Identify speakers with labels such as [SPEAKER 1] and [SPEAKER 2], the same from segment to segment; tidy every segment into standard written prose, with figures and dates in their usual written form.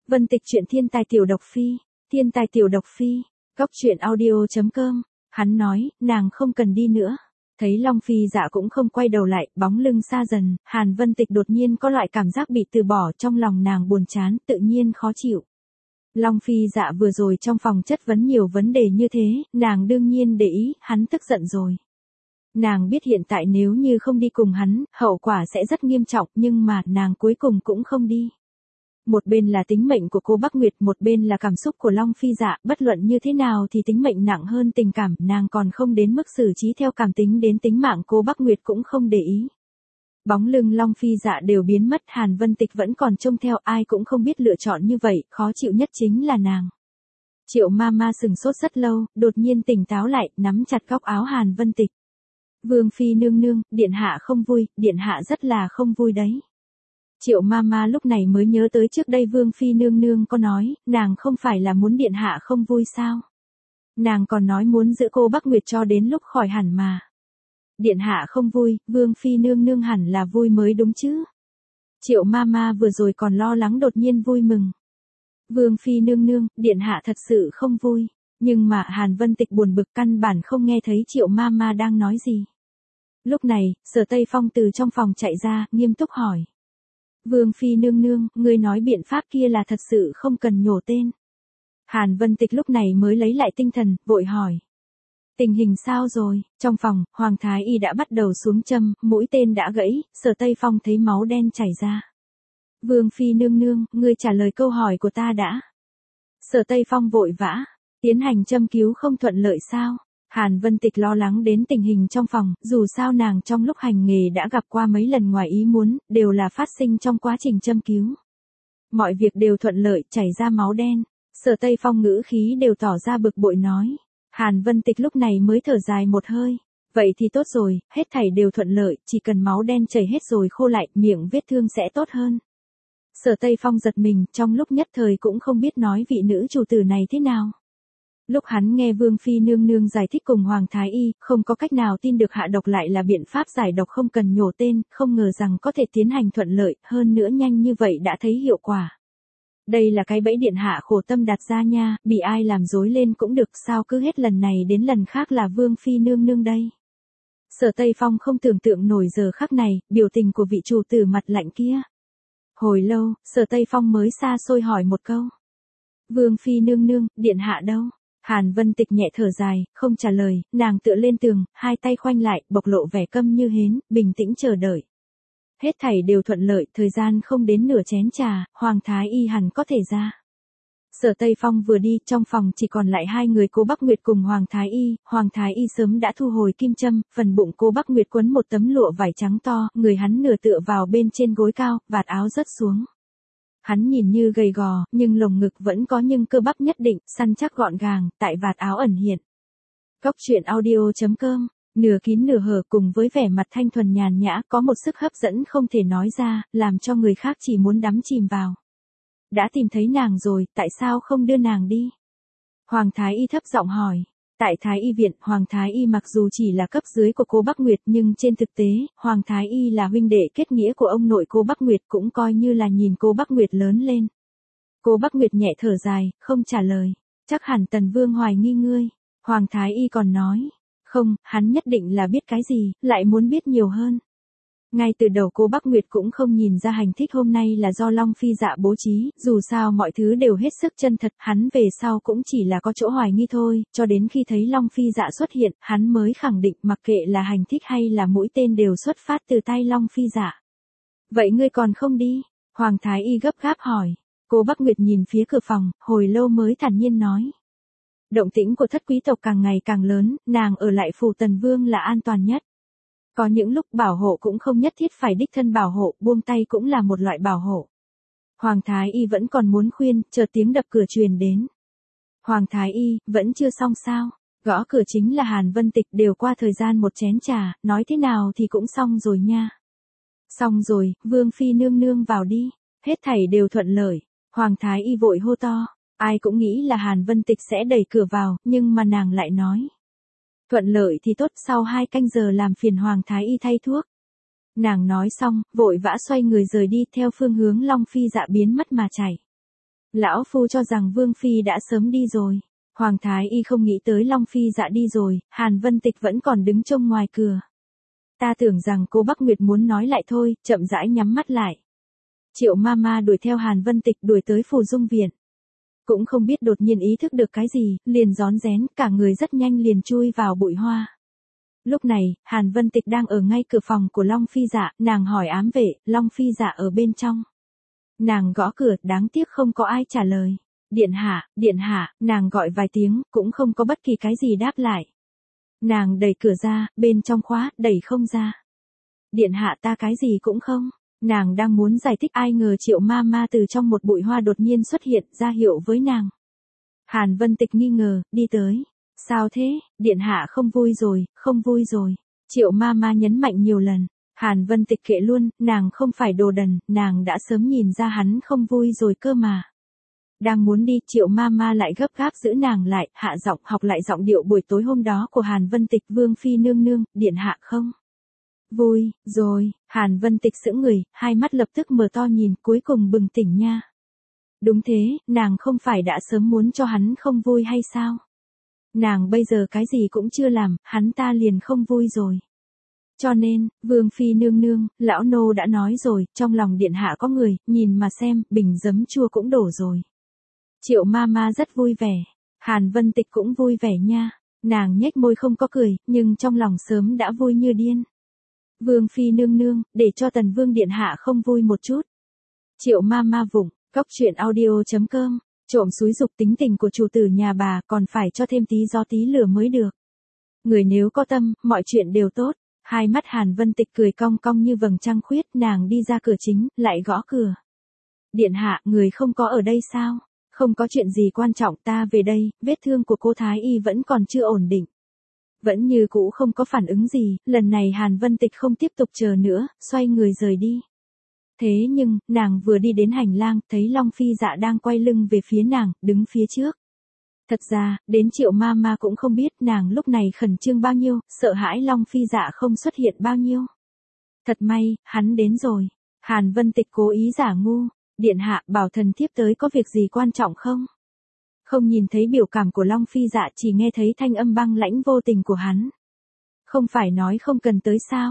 [SPEAKER 1] Vân Tịch truyện thiên tài tiểu độc phi, thiên tài tiểu độc phi, góc truyện audio.com, hắn nói, nàng không cần đi nữa. Thấy Long Phi Dạ cũng không quay đầu lại, bóng lưng xa dần, Hàn Vân Tịch đột nhiên có loại cảm giác bị từ bỏ, trong lòng nàng buồn chán, tự nhiên khó chịu. Long Phi Dạ vừa rồi trong phòng chất vấn nhiều vấn đề như thế, nàng đương nhiên để ý, hắn tức giận rồi. Nàng biết hiện tại nếu như không đi cùng hắn, hậu quả sẽ rất nghiêm trọng, nhưng mà nàng cuối cùng cũng không đi. Một bên là tính mệnh của cô Bắc Nguyệt, một bên là cảm xúc của Long Phi Dạ, bất luận như thế nào thì tính mệnh nặng hơn tình cảm, nàng còn không đến mức xử trí theo cảm tính, đến tính mạng cô Bắc Nguyệt cũng không để ý. Bóng lưng Long Phi Dạ đều biến mất, Hàn Vân Tịch vẫn còn trông theo, ai cũng không biết lựa chọn như vậy, khó chịu nhất chính là nàng. Triệu Mama sừng sốt rất lâu, đột nhiên tỉnh táo lại, nắm chặt góc áo Hàn Vân Tịch. Vương Phi nương nương, điện hạ không vui, điện hạ rất là không vui đấy. Triệu Mama lúc này mới nhớ tới trước đây Vương Phi nương nương có nói, nàng không phải là muốn điện hạ không vui sao? Nàng còn nói muốn giữ cô Bắc Nguyệt cho đến lúc khỏi hẳn mà. Điện hạ không vui, Vương Phi nương nương hẳn là vui mới đúng chứ. Triệu Mama vừa rồi còn lo lắng đột nhiên vui mừng. Vương Phi nương nương, điện hạ thật sự không vui. Nhưng mà Hàn Vân Tịch buồn bực, căn bản không nghe thấy Triệu Mama đang nói gì. Lúc này, Sở Tây Phong từ trong phòng chạy ra, nghiêm túc hỏi. Vương Phi nương nương, ngươi nói biện pháp kia là thật sự không cần nhổ tên. Hàn Vân Tịch lúc này mới lấy lại tinh thần, vội hỏi. Tình hình sao rồi? Trong phòng, Hoàng Thái Y đã bắt đầu xuống châm, mũi tên đã gãy, Sở Tây Phong thấy máu đen chảy ra. Vương Phi nương nương, ngươi trả lời câu hỏi của ta đã. Sở Tây Phong vội vã, tiến hành châm cứu không thuận lợi sao? Hàn Vân Tịch lo lắng đến tình hình trong phòng, dù sao nàng trong lúc hành nghề đã gặp qua mấy lần ngoài ý muốn, đều là phát sinh trong quá trình châm cứu. Mọi việc đều thuận lợi, chảy ra máu đen. Sở Tây Phong ngữ khí đều tỏ ra bực bội nói. Hàn Vân Tịch lúc này mới thở dài một hơi. Vậy thì tốt rồi, hết thảy đều thuận lợi, chỉ cần máu đen chảy hết rồi khô lại, miệng vết thương sẽ tốt hơn. Sở Tây Phong giật mình, trong lúc nhất thời cũng không biết nói vị nữ chủ tử này thế nào. Lúc hắn nghe Vương Phi nương nương giải thích cùng Hoàng Thái Y, không có cách nào tin được hạ độc lại là biện pháp giải độc không cần nhổ tên, không ngờ rằng có thể tiến hành thuận lợi, hơn nữa nhanh như vậy đã thấy hiệu quả. Đây là cái bẫy điện hạ khổ tâm đặt ra nha, bị ai làm dối lên cũng được, sao cứ hết lần này đến lần khác là Vương Phi nương nương đây. Sở Tây Phong không tưởng tượng nổi giờ khắc này, biểu tình của vị chủ tử mặt lạnh kia. Hồi lâu, Sở Tây Phong mới xa xôi hỏi một câu. Vương Phi nương nương, điện hạ đâu? Hàn Vân Tịch nhẹ thở dài, không trả lời, nàng tựa lên tường, hai tay khoanh lại, bộc lộ vẻ câm như hến, bình tĩnh chờ đợi. Hết thảy đều thuận lợi, thời gian không đến nửa chén trà, Hoàng Thái Y hẳn có thể ra. Sở Tây Phong vừa đi, trong phòng chỉ còn lại hai người cô Bắc Nguyệt cùng Hoàng Thái Y sớm đã thu hồi kim châm, phần bụng cô Bắc Nguyệt quấn một tấm lụa vải trắng to, người hắn nửa tựa vào bên trên gối cao, vạt áo rớt xuống. Hắn nhìn như gầy gò, nhưng lồng ngực vẫn có nhưng cơ bắp nhất định, săn chắc gọn gàng, tại vạt áo ẩn hiện. Góc truyện audio.com, nửa kín nửa hở cùng với vẻ mặt thanh thuần nhàn nhã có một sức hấp dẫn không thể nói ra, làm cho người khác chỉ muốn đắm chìm vào. Đã tìm thấy nàng rồi, tại sao không đưa nàng đi? Hoàng Thái Y thấp giọng hỏi. Tại Thái Y viện, Hoàng Thái Y mặc dù chỉ là cấp dưới của cô Bắc Nguyệt nhưng trên thực tế, Hoàng Thái Y là huynh đệ kết nghĩa của ông nội cô Bắc Nguyệt, cũng coi như là nhìn cô Bắc Nguyệt lớn lên. Cô Bắc Nguyệt nhẹ thở dài, không trả lời. Chắc hẳn Tần Vương hoài nghi ngươi. Hoàng Thái Y còn nói. Không, hắn nhất định là biết cái gì, lại muốn biết nhiều hơn. Ngay từ đầu cô Bắc Nguyệt cũng không nhìn ra hành thích hôm nay là do Long Phi Dạ bố trí, dù sao mọi thứ đều hết sức chân thật, hắn về sau cũng chỉ là có chỗ hoài nghi thôi, cho đến khi thấy Long Phi Dạ xuất hiện, hắn mới khẳng định mặc kệ là hành thích hay là mũi tên đều xuất phát từ tay Long Phi Dạ. Vậy ngươi còn không đi? Hoàng Thái Y gấp gáp hỏi. Cô Bắc Nguyệt nhìn phía cửa phòng, hồi lâu mới thản nhiên nói. Động tĩnh của thất quý tộc càng ngày càng lớn, nàng ở lại phủ Tần Vương là an toàn nhất. Có những lúc bảo hộ cũng không nhất thiết phải đích thân bảo hộ, buông tay cũng là một loại bảo hộ. Hoàng Thái Y vẫn còn muốn khuyên, chợt tiếng đập cửa truyền đến. Hoàng Thái Y, vẫn chưa xong sao? Gõ cửa chính là Hàn Vân Tịch, đều qua thời gian một chén trà, nói thế nào thì cũng xong rồi nha. Xong rồi, Vương Phi nương nương vào đi, hết thảy đều thuận lợi. Hoàng Thái Y vội hô to, ai cũng nghĩ là Hàn Vân Tịch sẽ đẩy cửa vào, nhưng mà nàng lại nói. Thuận lợi thì tốt, sau 2 canh giờ làm phiền Hoàng Thái Y thay thuốc. Nàng nói xong, vội vã xoay người rời đi theo phương hướng Long Phi Dạ biến mất mà chạy. Lão phu cho rằng Vương Phi đã sớm đi rồi. Hoàng Thái Y không nghĩ tới Long Phi Dạ đi rồi, Hàn Vân Tịch vẫn còn đứng trông ngoài cửa. Ta tưởng rằng cô Bắc Nguyệt muốn nói lại thôi, chậm rãi nhắm mắt lại. Triệu Mama đuổi theo Hàn Vân Tịch đuổi tới Phù Dung Viện. Cũng không biết đột nhiên ý thức được cái gì, liền rón rén, cả người rất nhanh liền chui vào bụi hoa. Lúc này, Hàn Vân Tịch đang ở ngay cửa phòng của Long Phi Dạ, nàng hỏi ám vệ, Long Phi Dạ ở bên trong. Nàng gõ cửa, đáng tiếc không có ai trả lời. Điện hạ, nàng gọi vài tiếng, cũng không có bất kỳ cái gì đáp lại. Nàng đẩy cửa ra, bên trong khóa, đẩy không ra. Điện hạ ta cái gì cũng không. Nàng đang muốn giải thích ai ngờ Triệu Mama từ trong một bụi hoa đột nhiên xuất hiện ra hiệu với nàng. Hàn Vân Tịch nghi ngờ, đi tới. Sao thế, điện hạ không vui rồi, không vui rồi. Triệu Mama nhấn mạnh nhiều lần. Hàn Vân Tịch kệ luôn, nàng không phải đồ đần, nàng đã sớm nhìn ra hắn không vui rồi cơ mà. Đang muốn đi, Triệu Mama lại gấp gáp giữ nàng lại, hạ giọng học lại giọng điệu buổi tối hôm đó của Hàn Vân Tịch. Vương Phi nương nương, điện hạ không vui, rồi, Hàn Vân Tịch sững người, hai mắt lập tức mở to nhìn, cuối cùng bừng tỉnh nha. Đúng thế, nàng không phải đã sớm muốn cho hắn không vui hay sao? Nàng bây giờ cái gì cũng chưa làm, hắn ta liền không vui rồi. Cho nên, Vương Phi nương nương, lão nô đã nói rồi, trong lòng điện hạ có người, nhìn mà xem, bình giấm chua cũng đổ rồi. Triệu Mama rất vui vẻ, Hàn Vân Tịch cũng vui vẻ nha, nàng nhếch môi không có cười, nhưng trong lòng sớm đã vui như điên. Vương Phi nương nương, để cho Tần Vương điện hạ không vui một chút. Triệu Mama vụng, cóc truyện audio.com, trộm xúi dục tính tình của chủ tử nhà bà còn phải cho thêm tí gió tí lửa mới được. Người nếu có tâm, mọi chuyện đều tốt. Hai mắt Hàn Vân Tịch cười cong cong như vầng trăng khuyết, nàng đi ra cửa chính, lại gõ cửa. Điện hạ, người không có ở đây sao? Không có chuyện gì quan trọng, ta về đây, vết thương của cô Thái Y vẫn còn chưa ổn định. Vẫn như cũ không có phản ứng gì, lần này Hàn Vân Tịch không tiếp tục chờ nữa, xoay người rời đi. Thế nhưng, nàng vừa đi đến hành lang, thấy Long Phi Dạ đang quay lưng về phía nàng, đứng phía trước. Thật ra, đến Triệu Mama cũng không biết nàng lúc này khẩn trương bao nhiêu, sợ hãi Long Phi Dạ không xuất hiện bao nhiêu. Thật may, hắn đến rồi. Hàn Vân Tịch cố ý giả ngu. Điện hạ, bảo thần thiếp tới có việc gì quan trọng không? Không nhìn thấy biểu cảm của Long Phi Dạ, chỉ nghe thấy thanh âm băng lãnh vô tình của hắn. Không phải nói không cần tới sao?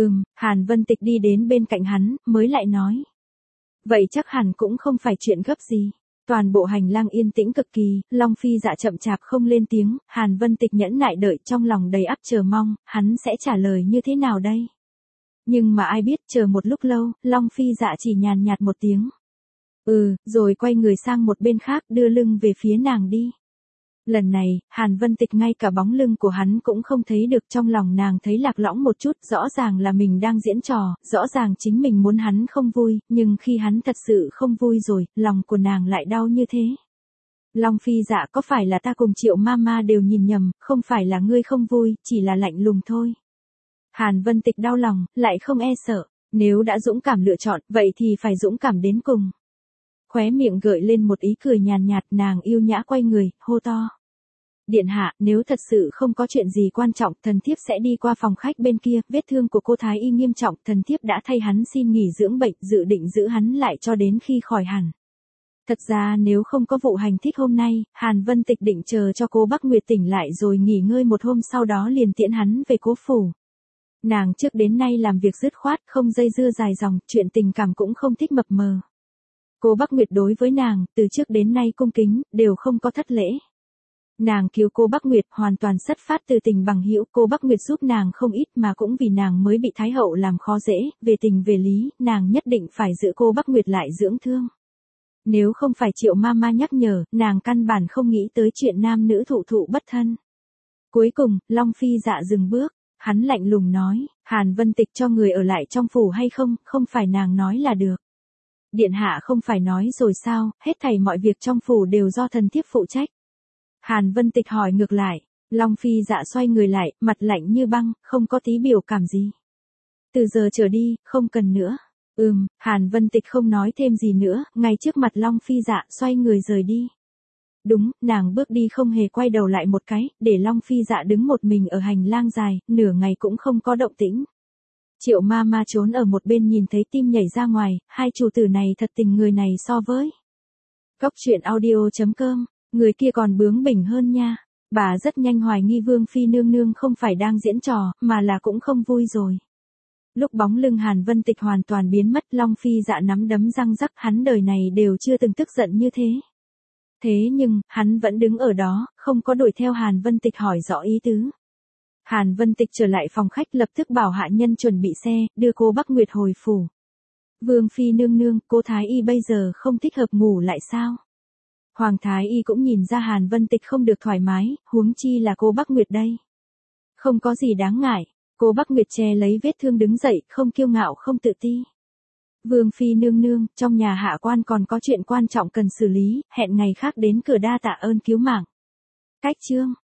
[SPEAKER 1] Hàn Vân Tịch đi đến bên cạnh hắn, mới lại nói. Vậy chắc hẳn cũng không phải chuyện gấp gì. Toàn bộ hành lang yên tĩnh cực kỳ, Long Phi Dạ chậm chạp không lên tiếng, Hàn Vân Tịch nhẫn nại đợi trong lòng đầy ắp chờ mong, hắn sẽ trả lời như thế nào đây? Nhưng mà ai biết chờ một lúc lâu, Long Phi Dạ chỉ nhàn nhạt một tiếng. Rồi quay người sang một bên khác đưa lưng về phía nàng đi. Lần này, Hàn Vân Tịch ngay cả bóng lưng của hắn cũng không thấy được, trong lòng nàng thấy lạc lõng một chút, rõ ràng là mình đang diễn trò, rõ ràng chính mình muốn hắn không vui, nhưng khi hắn thật sự không vui rồi, lòng của nàng lại đau như thế. Long Phi Dạ, có phải là ta cùng Triệu Mama đều nhìn nhầm, không phải là ngươi không vui, chỉ là lạnh lùng thôi. Hàn Vân Tịch đau lòng, lại không e sợ, nếu đã dũng cảm lựa chọn, vậy thì phải dũng cảm đến cùng. Khóe miệng gợi lên một ý cười nhàn nhạt, nàng yêu nhã quay người, hô to. Điện hạ, nếu thật sự không có chuyện gì quan trọng, thần thiếp sẽ đi qua phòng khách bên kia, vết thương của cô Thái Y nghiêm trọng, thần thiếp đã thay hắn xin nghỉ dưỡng bệnh, dự định giữ hắn lại cho đến khi khỏi hẳn. Thật ra nếu không có vụ hành thích hôm nay, Hàn Vân Tịch định chờ cho cô Bắc Nguyệt tỉnh lại rồi nghỉ ngơi một hôm, sau đó liền tiễn hắn về cố phủ. Nàng trước đến nay làm việc dứt khoát, không dây dưa dài dòng, chuyện tình cảm cũng không thích mập mờ. Cô Bắc Nguyệt đối với nàng, từ trước đến nay cung kính, đều không có thất lễ. Nàng cứu cô Bắc Nguyệt hoàn toàn xuất phát từ tình bằng hữu, cô Bắc Nguyệt giúp nàng không ít mà cũng vì nàng mới bị Thái hậu làm khó dễ, về tình về lý, nàng nhất định phải giữ cô Bắc Nguyệt lại dưỡng thương. Nếu không phải Triệu Mama nhắc nhở, nàng căn bản không nghĩ tới chuyện nam nữ thụ thụ bất thân. Cuối cùng, Long Phi Dạ dừng bước, hắn lạnh lùng nói, Hàn Vân Tịch cho người ở lại trong phủ hay không, không phải nàng nói là được. Điện hạ không phải nói rồi sao, hết thảy mọi việc trong phủ đều do thần thiếp phụ trách. Hàn Vân Tịch hỏi ngược lại, Long Phi Dạ xoay người lại, mặt lạnh như băng, không có tí biểu cảm gì. Từ giờ trở đi, không cần nữa. Hàn Vân Tịch không nói thêm gì nữa, ngay trước mặt Long Phi Dạ xoay người rời đi. Đúng, nàng bước đi không hề quay đầu lại một cái, để Long Phi Dạ đứng một mình ở hành lang dài, nửa ngày cũng không có động tĩnh. Triệu Mama trốn ở một bên nhìn thấy tim nhảy ra ngoài, hai chủ tử này thật tình người này so với Cóc truyện audio.com, người kia còn bướng bỉnh hơn nha. Bà rất nhanh hoài nghi Vương Phi nương nương không phải đang diễn trò, mà là cũng không vui rồi. Lúc bóng lưng Hàn Vân Tịch hoàn toàn biến mất, Long Phi Dạ nắm đấm răng rắc, hắn đời này đều chưa từng tức giận như thế. Thế nhưng, hắn vẫn đứng ở đó, không có đuổi theo Hàn Vân Tịch hỏi rõ ý tứ. Hàn Vân Tịch trở lại phòng khách lập tức bảo hạ nhân chuẩn bị xe, đưa cô Bắc Nguyệt hồi phủ. Vương Phi nương nương, cô Thái Y bây giờ không thích hợp ngủ lại sao? Hoàng Thái Y cũng nhìn ra Hàn Vân Tịch không được thoải mái, huống chi là cô Bắc Nguyệt đây. Không có gì đáng ngại, cô Bắc Nguyệt che lấy vết thương đứng dậy, không kiêu ngạo không tự ti. Vương Phi nương nương, trong nhà hạ quan còn có chuyện quan trọng cần xử lý, hẹn ngày khác đến cửa đa tạ ơn cứu mạng. Cách chương.